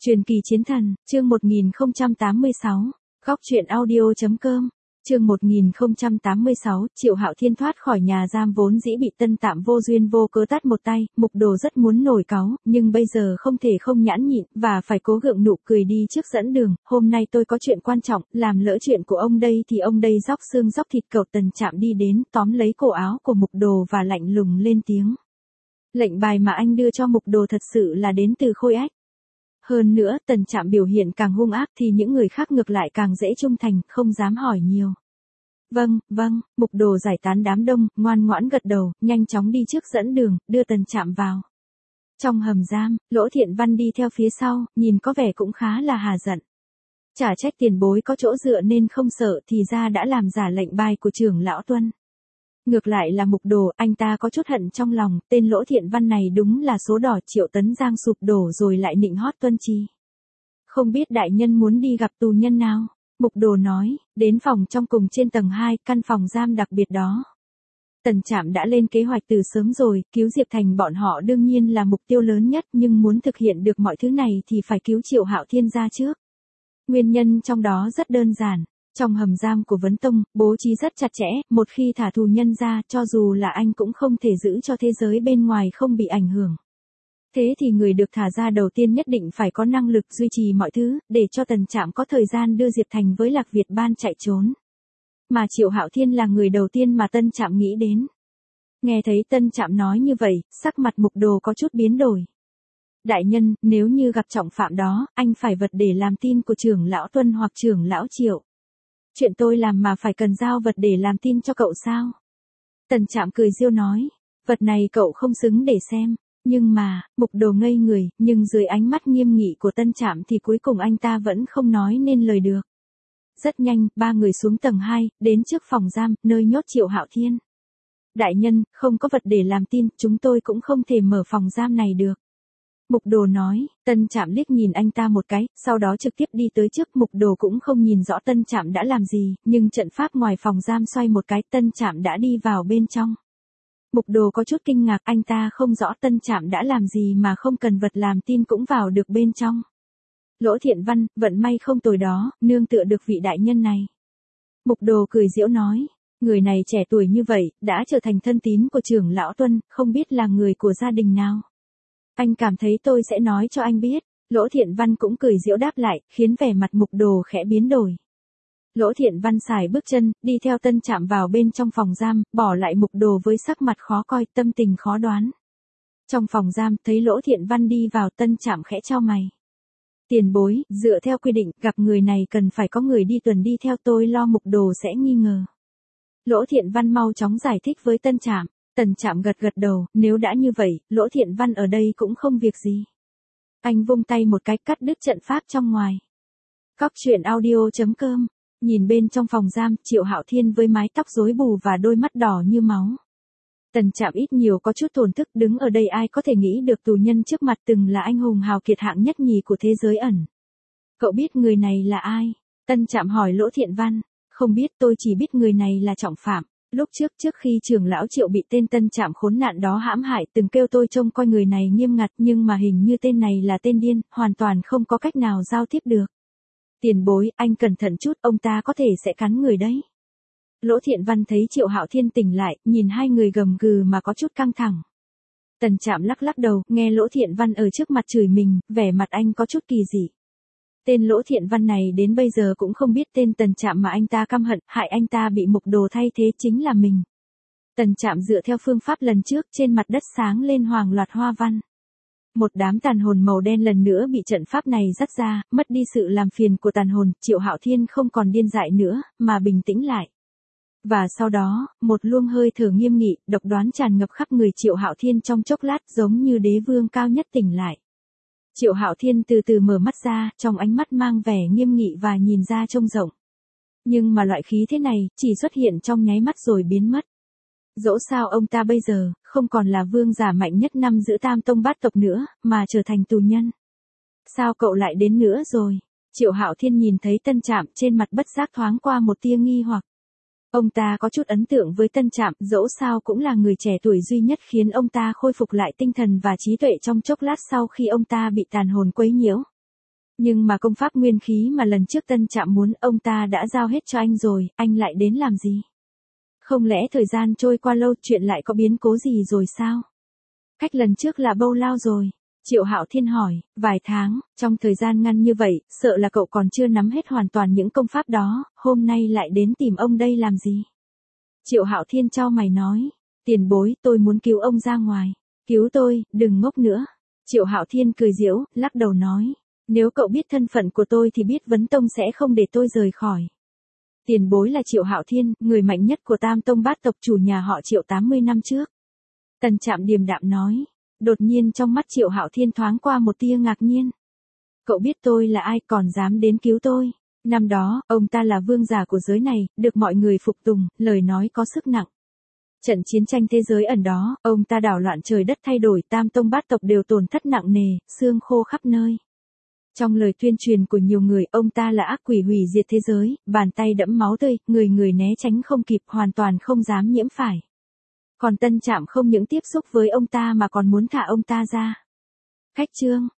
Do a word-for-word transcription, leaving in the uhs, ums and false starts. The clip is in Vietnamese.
Truyền kỳ chiến thần, chương một nghìn không trăm tám mươi sáu, góc truyện audio.com, chương một nghìn không trăm tám mươi sáu, Triệu Hạo Thiên thoát khỏi nhà giam vốn dĩ bị Tân Tạm vô duyên vô cớ tát một tay, Mục Đồ rất muốn nổi cáu, nhưng bây giờ không thể không nhãn nhịn, và phải cố gượng nụ cười đi trước dẫn đường, hôm nay tôi có chuyện quan trọng, làm lỡ chuyện của ông đây thì ông đây róc xương róc thịt. Cậu Tần Trạm đi đến, tóm lấy cổ áo của Mục Đồ và lạnh lùng lên tiếng. Lệnh bài mà anh đưa cho Mục Đồ thật sự là đến từ Khôi Ách. Hơn nữa, Tần Trạm biểu hiện càng hung ác thì những người khác ngược lại càng dễ trung thành, không dám hỏi nhiều. Vâng, vâng, Mục Đồ giải tán đám đông, ngoan ngoãn gật đầu, nhanh chóng đi trước dẫn đường, đưa Tần Trạm vào. Trong hầm giam, Lỗ Thiện Văn đi theo phía sau, nhìn có vẻ cũng khá là hà giận. Chả trách tiền bối có chỗ dựa nên không sợ, thì ra đã làm giả lệnh bài của trưởng lão Tuân. Ngược lại là Mục Đồ, anh ta có chút hận trong lòng, tên Lỗ Thiện Văn này đúng là số đỏ. Triệu Tấn Giang sụp đổ rồi lại nịnh hót Tuân Chi. Không biết đại nhân muốn đi gặp tù nhân nào? Mục Đồ nói, đến phòng trong cùng trên tầng hai, căn phòng giam đặc biệt đó. Tần Trạm đã lên kế hoạch từ sớm rồi, cứu Diệp Thành bọn họ đương nhiên là mục tiêu lớn nhất, nhưng muốn thực hiện được mọi thứ này thì phải cứu Triệu Hạo Thiên ra trước. Nguyên nhân trong đó rất đơn giản. Trong hầm giam của Vấn Tông, bố trí rất chặt chẽ, một khi thả tù nhân ra, cho dù là anh cũng không thể giữ cho thế giới bên ngoài không bị ảnh hưởng. Thế thì người được thả ra đầu tiên nhất định phải có năng lực duy trì mọi thứ, để cho Tần Trạm có thời gian đưa Diệp Thành với Lạc Việt Ban chạy trốn. Mà Triệu Hạo Thiên là người đầu tiên mà Tân Trạm nghĩ đến. Nghe thấy Tân Trạm nói như vậy, sắc mặt Mục Đồ có chút biến đổi. Đại nhân, nếu như gặp trọng phạm đó, anh phải vật để làm tin của trưởng lão Tuân hoặc trưởng lão Triệu. Chuyện tôi làm mà phải cần giao vật để làm tin cho cậu sao? Tần Trạm cười giễu nói, vật này cậu không xứng để xem. Nhưng mà, Mục Đồ ngây người, nhưng dưới ánh mắt nghiêm nghị của Tân Trạm thì cuối cùng anh ta vẫn không nói nên lời được. Rất nhanh, ba người xuống tầng hai, đến trước phòng giam, nơi nhốt Triệu Hạo Thiên. Đại nhân, không có vật để làm tin, chúng tôi cũng không thể mở phòng giam này được. Mục Đồ nói, Tân Trạm liếc nhìn anh ta một cái, sau đó trực tiếp đi tới trước. Mục Đồ cũng không nhìn rõ Tân Trạm đã làm gì, nhưng trận pháp ngoài phòng giam xoay một cái, Tân Trạm đã đi vào bên trong. Mục Đồ có chút kinh ngạc, anh ta không rõ Tân Trạm đã làm gì mà không cần vật làm tin cũng vào được bên trong. Lỗ Thiện Văn, vận may không tồi đó, nương tựa được vị đại nhân này. Mục Đồ cười giễu nói, người này trẻ tuổi như vậy, đã trở thành thân tín của trưởng lão Tuân, không biết là người của gia đình nào. Anh cảm thấy tôi sẽ nói cho anh biết. Lỗ Thiện Văn cũng cười giễu đáp lại, khiến vẻ mặt Mục Đồ khẽ biến đổi. Lỗ Thiện Văn xài bước chân, đi theo Tân Trạm vào bên trong phòng giam, bỏ lại Mục Đồ với sắc mặt khó coi, tâm tình khó đoán. Trong phòng giam, thấy Lỗ Thiện Văn đi vào, Tân Trạm khẽ chau mày. Tiền bối, dựa theo quy định, gặp người này cần phải có người đi tuần đi theo, tôi lo Mục Đồ sẽ nghi ngờ. Lỗ Thiện Văn mau chóng giải thích với Tân Trạm. Tần Trạm gật gật đầu, nếu đã như vậy, Lỗ Thiện Văn ở đây cũng không việc gì. Anh vung tay một cái cắt đứt trận pháp trong ngoài. Góc truyện audio.com. Nhìn bên trong phòng giam, Triệu Hạo Thiên với mái tóc rối bù và đôi mắt đỏ như máu. Tần Trạm ít nhiều có chút tổn thức, đứng ở đây ai có thể nghĩ được tù nhân trước mặt từng là anh hùng hào kiệt hạng nhất nhì của thế giới ẩn. Cậu biết người này là ai? Tân Trạm hỏi Lỗ Thiện Văn. Không biết, tôi chỉ biết người này là trọng phạm. Lúc trước trước khi trưởng lão Triệu bị tên Tân Trạm khốn nạn đó hãm hại, từng kêu tôi trông coi người này nghiêm ngặt, nhưng mà hình như tên này là tên điên, hoàn toàn không có cách nào giao tiếp được. Tiền bối, anh cẩn thận chút, ông ta có thể sẽ cắn người đấy. Lỗ Thiện Văn thấy Triệu Hạo Thiên tỉnh lại, nhìn hai người gầm gừ mà có chút căng thẳng. Tần Trạm lắc lắc đầu, nghe Lỗ Thiện Văn ở trước mặt chửi mình, vẻ mặt anh có chút kỳ dị. Tên Lỗ Thiện Văn này đến bây giờ cũng không biết tên Tần Trạm mà anh ta căm hận, hại anh ta bị Mục Đồ thay thế chính là mình. Tần Trạm dựa theo phương pháp lần trước, trên mặt đất sáng lên hoàng loạt hoa văn. Một đám tàn hồn màu đen lần nữa bị trận pháp này dắt ra, mất đi sự làm phiền của tàn hồn, Triệu Hạo Thiên không còn điên dại nữa, mà bình tĩnh lại. Và sau đó, một luồng hơi thở nghiêm nghị, độc đoán tràn ngập khắp người Triệu Hạo Thiên trong chốc lát, giống như đế vương cao nhất tỉnh lại. Triệu Hạo Thiên từ từ mở mắt ra, trong ánh mắt mang vẻ nghiêm nghị và nhìn ra trông rộng. Nhưng mà loại khí thế này, chỉ xuất hiện trong nháy mắt rồi biến mất. Dẫu sao ông ta bây giờ, không còn là vương giả mạnh nhất năm giữ tam tông bát tộc nữa, mà trở thành tù nhân. Sao cậu lại đến nữa rồi? Triệu Hạo Thiên nhìn thấy Tân Trạm, trên mặt bất giác thoáng qua một tia nghi hoặc. Ông ta có chút ấn tượng với Tân Trạm, dẫu sao cũng là người trẻ tuổi duy nhất khiến ông ta khôi phục lại tinh thần và trí tuệ trong chốc lát sau khi ông ta bị tàn hồn quấy nhiễu. Nhưng mà công pháp nguyên khí mà lần trước Tân Trạm muốn ông ta đã giao hết cho anh rồi, anh lại đến làm gì? Không lẽ thời gian trôi qua lâu chuyện lại có biến cố gì rồi sao? Cách lần trước là bao lâu rồi? Triệu Hạo Thiên hỏi, vài tháng, trong thời gian ngắn như vậy, sợ là cậu còn chưa nắm hết hoàn toàn những công pháp đó, hôm nay lại đến tìm ông đây làm gì? Triệu Hạo Thiên chau mày nói, tiền bối, tôi muốn cứu ông ra ngoài. Cứu tôi, đừng ngốc nữa. Triệu Hạo Thiên cười giễu, lắc đầu nói, nếu cậu biết thân phận của tôi thì biết Vấn Tông sẽ không để tôi rời khỏi. Tiền bối là Triệu Hạo Thiên, người mạnh nhất của Tam Tông Bát tộc chủ nhà họ Triệu tám mươi năm trước. Tần Trạm điềm đạm nói, đột nhiên trong mắt Triệu Hạo Thiên thoáng qua một tia ngạc nhiên. Cậu biết tôi là ai còn dám đến cứu tôi? Năm đó, ông ta là vương giả của giới này, được mọi người phục tùng, lời nói có sức nặng. Trận chiến tranh thế giới ẩn đó, ông ta đảo loạn trời đất thay đổi, Tam Tông Bát tộc đều tổn thất nặng nề, xương khô khắp nơi. Trong lời tuyên truyền của nhiều người, ông ta là ác quỷ hủy diệt thế giới, bàn tay đẫm máu tươi, người người né tránh không kịp, hoàn toàn không dám nhiễm phải. Còn Tân Trạm không những tiếp xúc với ông ta mà còn muốn thả ông ta ra. Khách trương,